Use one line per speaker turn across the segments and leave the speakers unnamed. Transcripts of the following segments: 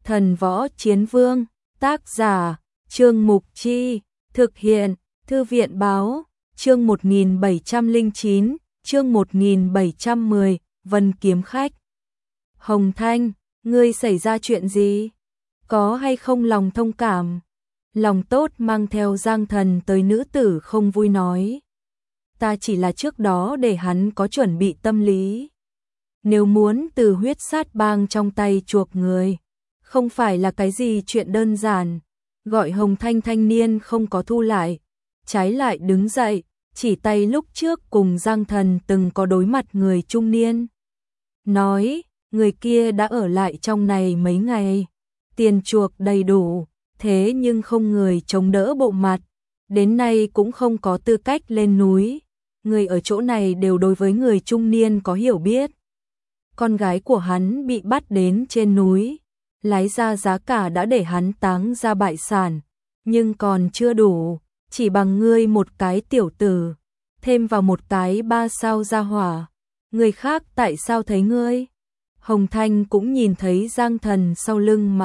Thần Võ Chiến Vương, tác giả, Trương Mục Chi, thực hiện, Thư viện Báo, chương 1709, chương 1710, Vân Kiếm Khách. Hồng Thanh, ngươi xảy ra chuyện gì? Có hay không lòng thông cảm? Lòng tốt mang theo Giang Thần tới nữ tử không vui nói. Ta chỉ là trước đó để hắn có chuẩn bị tâm lý. Nếu muốn từ huyết sát bang trong tay chuộc người, không phải là cái gì chuyện đơn giản. Gọi Hồng Thanh thanh niên không có thu lại, trái lại đứng dậy, chỉ tay lúc trước cùng Giang Thần từng có đối mặt người trung niên. Nói, người kia đã ở lại trong này mấy ngày, tiền chuộc đầy đủ, thế nhưng không người chống đỡ bộ mặt, đến nay cũng không có tư cách lên núi. Người ở chỗ này đều đối với người trung niên có hiểu biết. Con gái của hắn bị bắt đến trên núi, lái ra giá cả đã để hắn táng ra bại sản, nhưng còn chưa đủ, chỉ bằng ngươi một cái tiểu tử, thêm vào một cái 3 sao gia hỏa, người khác tại sao thấy ngươi? Hồng Thanh cũng nhìn thấy Giang Thần sau lưng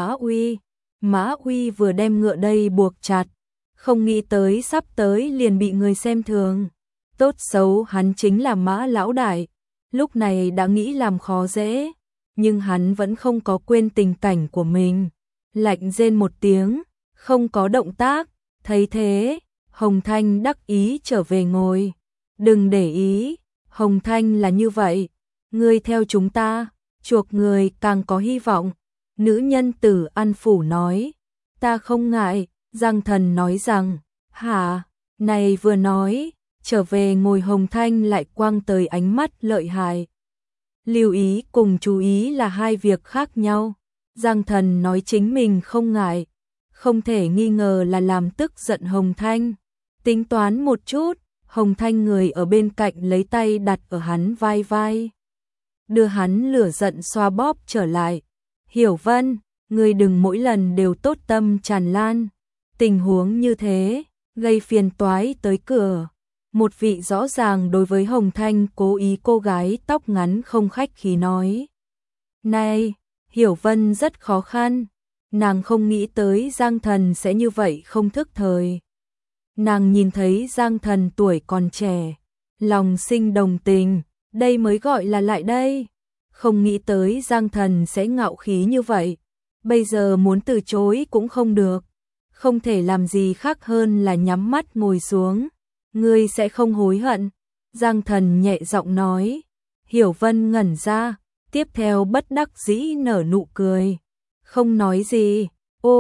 Mã Uy vừa đem ngựa đây buộc chặt, không nghĩ tới sắp tới liền bị người xem thường. Tốt xấu hắn chính là Mã lão đại, lúc này đã nghĩ làm khó dễ, nhưng hắn vẫn không có quên tình cảnh của mình. Lạnh rên một tiếng, không có động tác, thấy thế, Hồng Thanh đắc ý trở về ngồi. Đừng để ý, Hồng Thanh là như vậy, ngươi theo chúng ta, chuộc người càng có hy vọng. Nữ nhân Tử An Phủ nói, ta không ngại. Giang Thần nói rằng, hả, này vừa nói, trở về ngồi Hồng Thanh lại quang tới ánh mắt lợi hại. Lưu ý cùng chú ý là hai việc khác nhau. Giang Thần nói chính mình không ngại, không thể nghi ngờ là làm tức giận Hồng Thanh. Tính toán một chút, Hồng Thanh người ở bên cạnh lấy tay đặt ở hắn vai, đưa hắn lửa giận xoa bóp trở lại. Hiểu Vân, ngươi đừng mỗi lần đều tốt tâm tràn lan. Tình huống như thế, gây phiền toái tới cửa. Một vị rõ ràng đối với Hồng Thanh cố ý cô gái tóc ngắn không khách khí nói. Này, Hiểu Vân rất khó khăn. Nàng không nghĩ tới Giang Thần sẽ như vậy không thức thời. Nàng nhìn thấy Giang Thần tuổi còn trẻ, lòng sinh đồng tình, đây mới gọi là lại đây. Không nghĩ tới Giang Thần sẽ ngạo khí như vậy. Bây giờ muốn từ chối cũng không được. Không thể làm gì khác hơn là nhắm mắt ngồi xuống. Ngươi sẽ không hối hận. Giang Thần nhẹ giọng nói. Hiểu Vân ngẩn ra, tiếp theo bất đắc dĩ nở nụ cười. Không nói gì.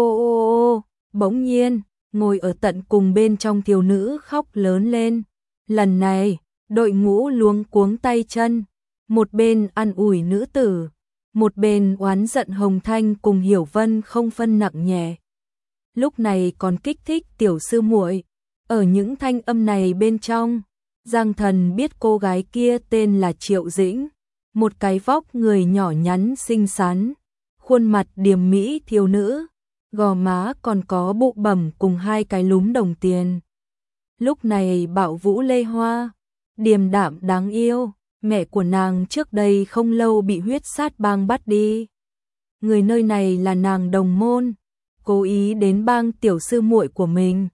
Ô, bỗng nhiên, ngồi ở tận cùng bên trong thiếu nữ khóc lớn lên. Lần này, đội ngũ luống cuống tay chân. Một bên an ủi nữ tử, một bên oán giận Hồng Thanh cùng Hiểu Vân không phân nặng nhẹ. Lúc này còn kích thích tiểu sư muội. Ở những thanh âm này bên trong, Giang Thần biết cô gái kia tên là Triệu Dĩnh, một cái vóc người nhỏ nhắn xinh xắn, khuôn mặt điềm mỹ thiếu nữ, gò má còn có bụ bẩm cùng hai cái lúm đồng tiền. Lúc này bạo vũ lê hoa, điềm đạm đáng yêu. Mẹ của nàng trước đây không lâu bị huyết sát bang bắt đi. Người nơi này là nàng đồng môn, cố ý đến bang tiểu sư muội của mình.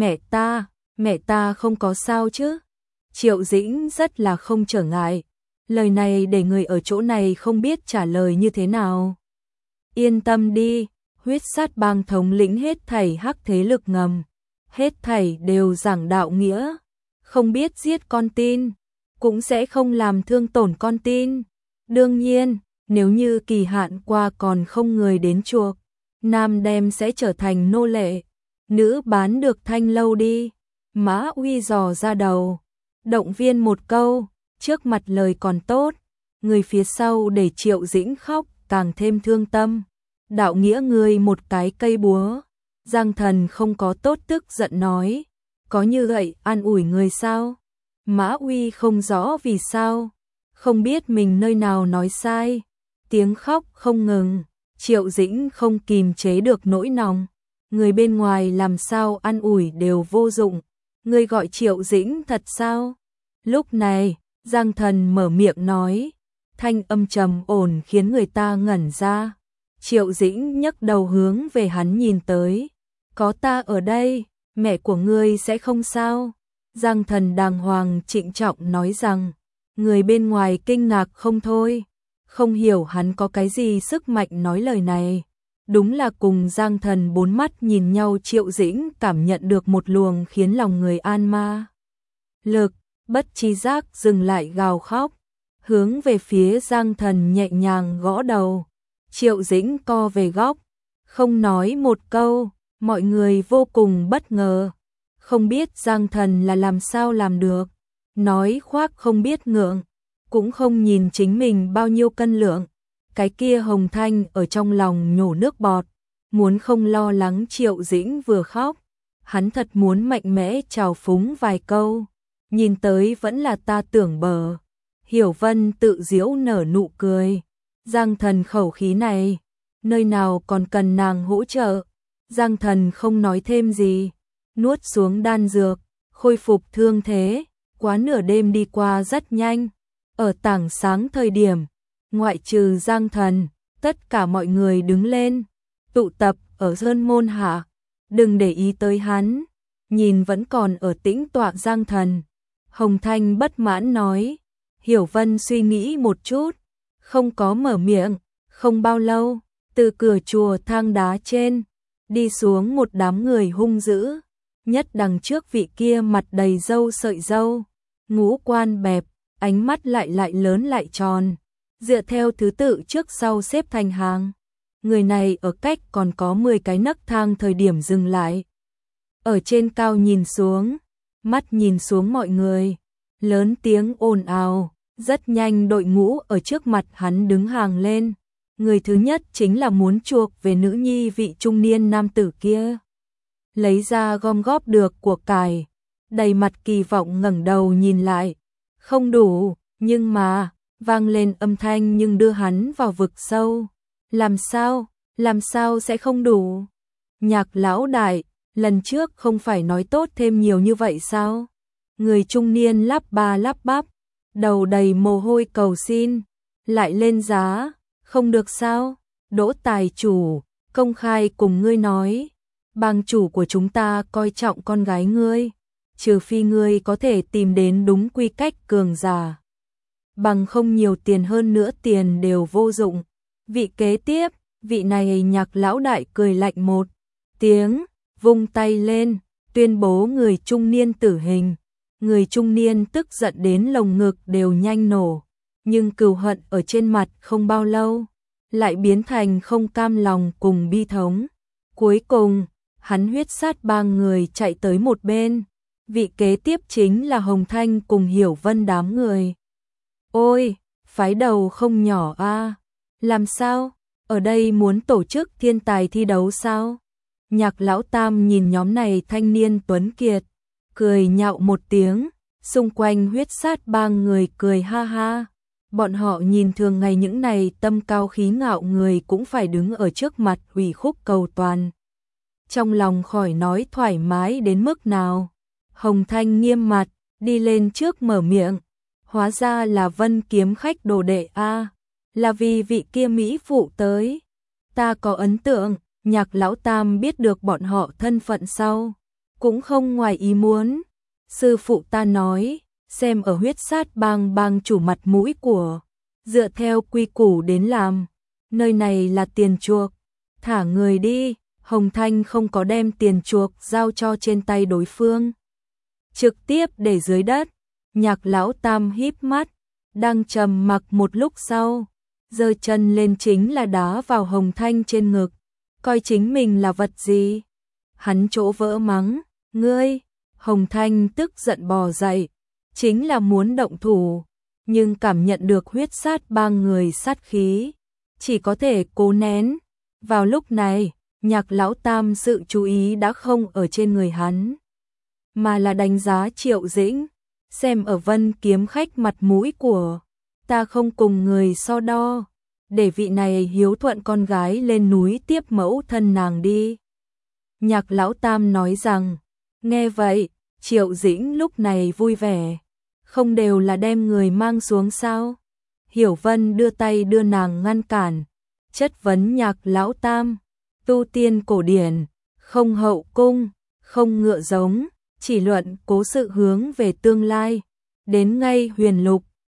Mẹ ta không có sao chứ? Triệu Dĩnh rất là không trở ngại. Lời này để người ở chỗ này không biết trả lời như thế nào. Yên tâm đi, huyết sát bang thống lĩnh hết thảy hắc thế lực ngầm. Hết thảy đều giảng đạo nghĩa, không biết giết con tin, cũng sẽ không làm thương tổn con tin. Đương nhiên, nếu như kỳ hạn qua còn không người đến chuộc, nam đem sẽ trở thành nô lệ, nữ bán được thanh lâu đi. Mã Uy dò ra đầu, động viên một câu, trước mặt lời còn tốt, người phía sau để Triệu Dĩnh khóc càng thêm thương tâm. Đạo nghĩa người một cái cây búa. Giang Thần không có tốt tức giận nói, có như vậy an ủi người sao? Mã Uy không rõ vì sao, không biết mình nơi nào nói sai, tiếng khóc không ngừng. Triệu Dĩnh không kìm chế được nỗi lòng, người bên ngoài làm sao an ủi đều vô dụng. Người gọi Triệu Dĩnh thật sao? Lúc này, Giang Thần mở miệng nói, thanh âm trầm ổn khiến người ta ngẩn ra. Triệu Dĩnh nhấc đầu hướng về hắn nhìn tới. Có ta ở đây, mẹ của ngươi sẽ không sao. Giang Thần đàng hoàng trịnh trọng nói rằng, người bên ngoài kinh ngạc không thôi, không hiểu hắn có cái gì sức mạnh nói lời này. Đúng là cùng Giang Thần bốn mắt nhìn nhau, Triệu Dĩnh cảm nhận được một luồng khiến lòng người an ma lực, bất tri giác dừng lại gào khóc, hướng về phía Giang Thần nhẹ nhàng gõ đầu. Triệu Dĩnh co về góc, không nói một câu, mọi người vô cùng bất ngờ, không biết Giang Thần là làm sao làm được, nói khoác không biết ngượng, cũng không nhìn chính mình bao nhiêu cân lượng. Cái kia Hồng Thanh ở trong lòng nhổ nước bọt, muốn không lo lắng Triệu Dĩnh vừa khóc, hắn thật muốn mạnh mẽ chào phúng vài câu, nhìn tới vẫn là ta tưởng bờ. Hiểu Vân tự giễu nở nụ cười, Giang Thần khẩu khí này, nơi nào còn cần nàng hỗ trợ. Giang Thần không nói thêm gì, nuốt xuống đan dược, khôi phục thương thế. Quá nửa đêm đi qua rất nhanh, ở tảng sáng thời điểm, ngoại trừ Giang Thần, tất cả mọi người đứng lên, tụ tập ở sơn môn hạ, đừng để ý tới hắn. Nhìn vẫn còn ở tĩnh tọa Giang Thần, Hồng Thanh bất mãn nói. Hiểu Vân suy nghĩ một chút, không có mở miệng. Không bao lâu, từ cửa chùa thang đá trên đi xuống một đám người hung dữ, nhất đằng trước vị kia mặt đầy râu sợi râu, ngũ quan bẹp, ánh mắt lại lớn lại tròn, dựa theo thứ tự trước sau xếp thành hàng. Người này ở cách còn có 10 cái nấc thang thời điểm dừng lại, ở trên cao nhìn xuống, mắt nhìn xuống mọi người, lớn tiếng ồn ào. Rất nhanh đội ngũ ở trước mặt hắn đứng hàng lên. Người thứ nhất chính là muốn chuộc về nữ nhi vị trung niên nam tử kia. Lấy ra gom góp được của cải, đầy mặt kỳ vọng ngẩng đầu nhìn lại. Không đủ, nhưng mà, vang lên âm thanh nhưng đưa hắn vào vực sâu. Làm sao sẽ không đủ? Nhạc lão đại, lần trước không phải nói tốt thêm nhiều như vậy sao? Người trung niên lắp ba lắp bắp, đầu đầy mồ hôi cầu xin, lại lên giá, không được sao? Đỗ tài chủ, công khai cùng ngươi nói, bang chủ của chúng ta coi trọng con gái ngươi, trừ phi ngươi có thể tìm đến đúng quy cách cường giả. Bằng không nhiều tiền hơn nữa tiền đều vô dụng. Vị kế tiếp, vị này Nhạc lão đại cười lạnh một tiếng, vung tay lên, tuyên bố người trung niên tử hình. Người trung niên tức giận đến lồng ngực đều nhanh nổ, nhưng cừu hận ở trên mặt không bao lâu, lại biến thành không cam lòng cùng bi thống. Cuối cùng, hắn huyết sát ba người chạy tới một bên, vị kế tiếp chính là Hồng Thanh cùng Hiểu Vân đám người. Ôi, phái đầu không nhỏ a, làm sao, ở đây muốn tổ chức thiên tài thi đấu sao? Nhạc lão tam nhìn nhóm này thanh niên tuấn kiệt, cười nhạo một tiếng, xung quanh huyết sát ba người cười ha ha. Bọn họ nhìn thường ngày những này tâm cao khí ngạo người cũng phải đứng ở trước mặt ủy khúc cầu toàn. Trong lòng khỏi nói thoải mái đến mức nào. Hồng Thanh nghiêm mặt, đi lên trước mở miệng. Hóa ra là Vân kiếm khách đồ đệ a, là vì vị kia mỹ phụ tới. Ta có ấn tượng, Nhạc lão tam biết được bọn họ thân phận sau, cũng không ngoài ý muốn. Sư phụ ta nói, xem ở huyết sát bang chủ mặt mũi của, dựa theo quy củ đến làm, nơi này là tiền chuộc, thả người đi. Hồng Thanh không có đem tiền chuộc giao cho trên tay đối phương, trực tiếp để dưới đất. Nhạc lão tam híp mắt, đang trầm mặc một lúc sau, giơ chân lên chính là đá vào Hồng Thanh trên ngực, coi chính mình là vật gì. Hắn chỗ vỡ mắng, ngươi. Hồng Thanh tức giận bò dậy, chính là muốn động thủ, nhưng cảm nhận được huyết sát ba người sát khí, chỉ có thể cố nén. Vào lúc này, Nhạc lão tam sự chú ý đã không ở trên người hắn, mà là đánh giá Triệu Dĩnh, xem ở Vân kiếm khách mặt mũi của ta không cùng người so đo, để vị này hiếu thuận con gái lên núi tiếp mẫu thân nàng đi. Nhạc lão tam nói rằng, nghe vậy, Triệu Dĩnh lúc này vui vẻ, không đều là đem người mang xuống sao? Hiểu Vân đưa tay đưa nàng ngăn cản, chất vấn Nhạc Lão Tam, tu tiên cổ điển, không hậu cung, không ngựa giống, chỉ luận cố sự hướng về tương lai. Đến ngay huyền lục,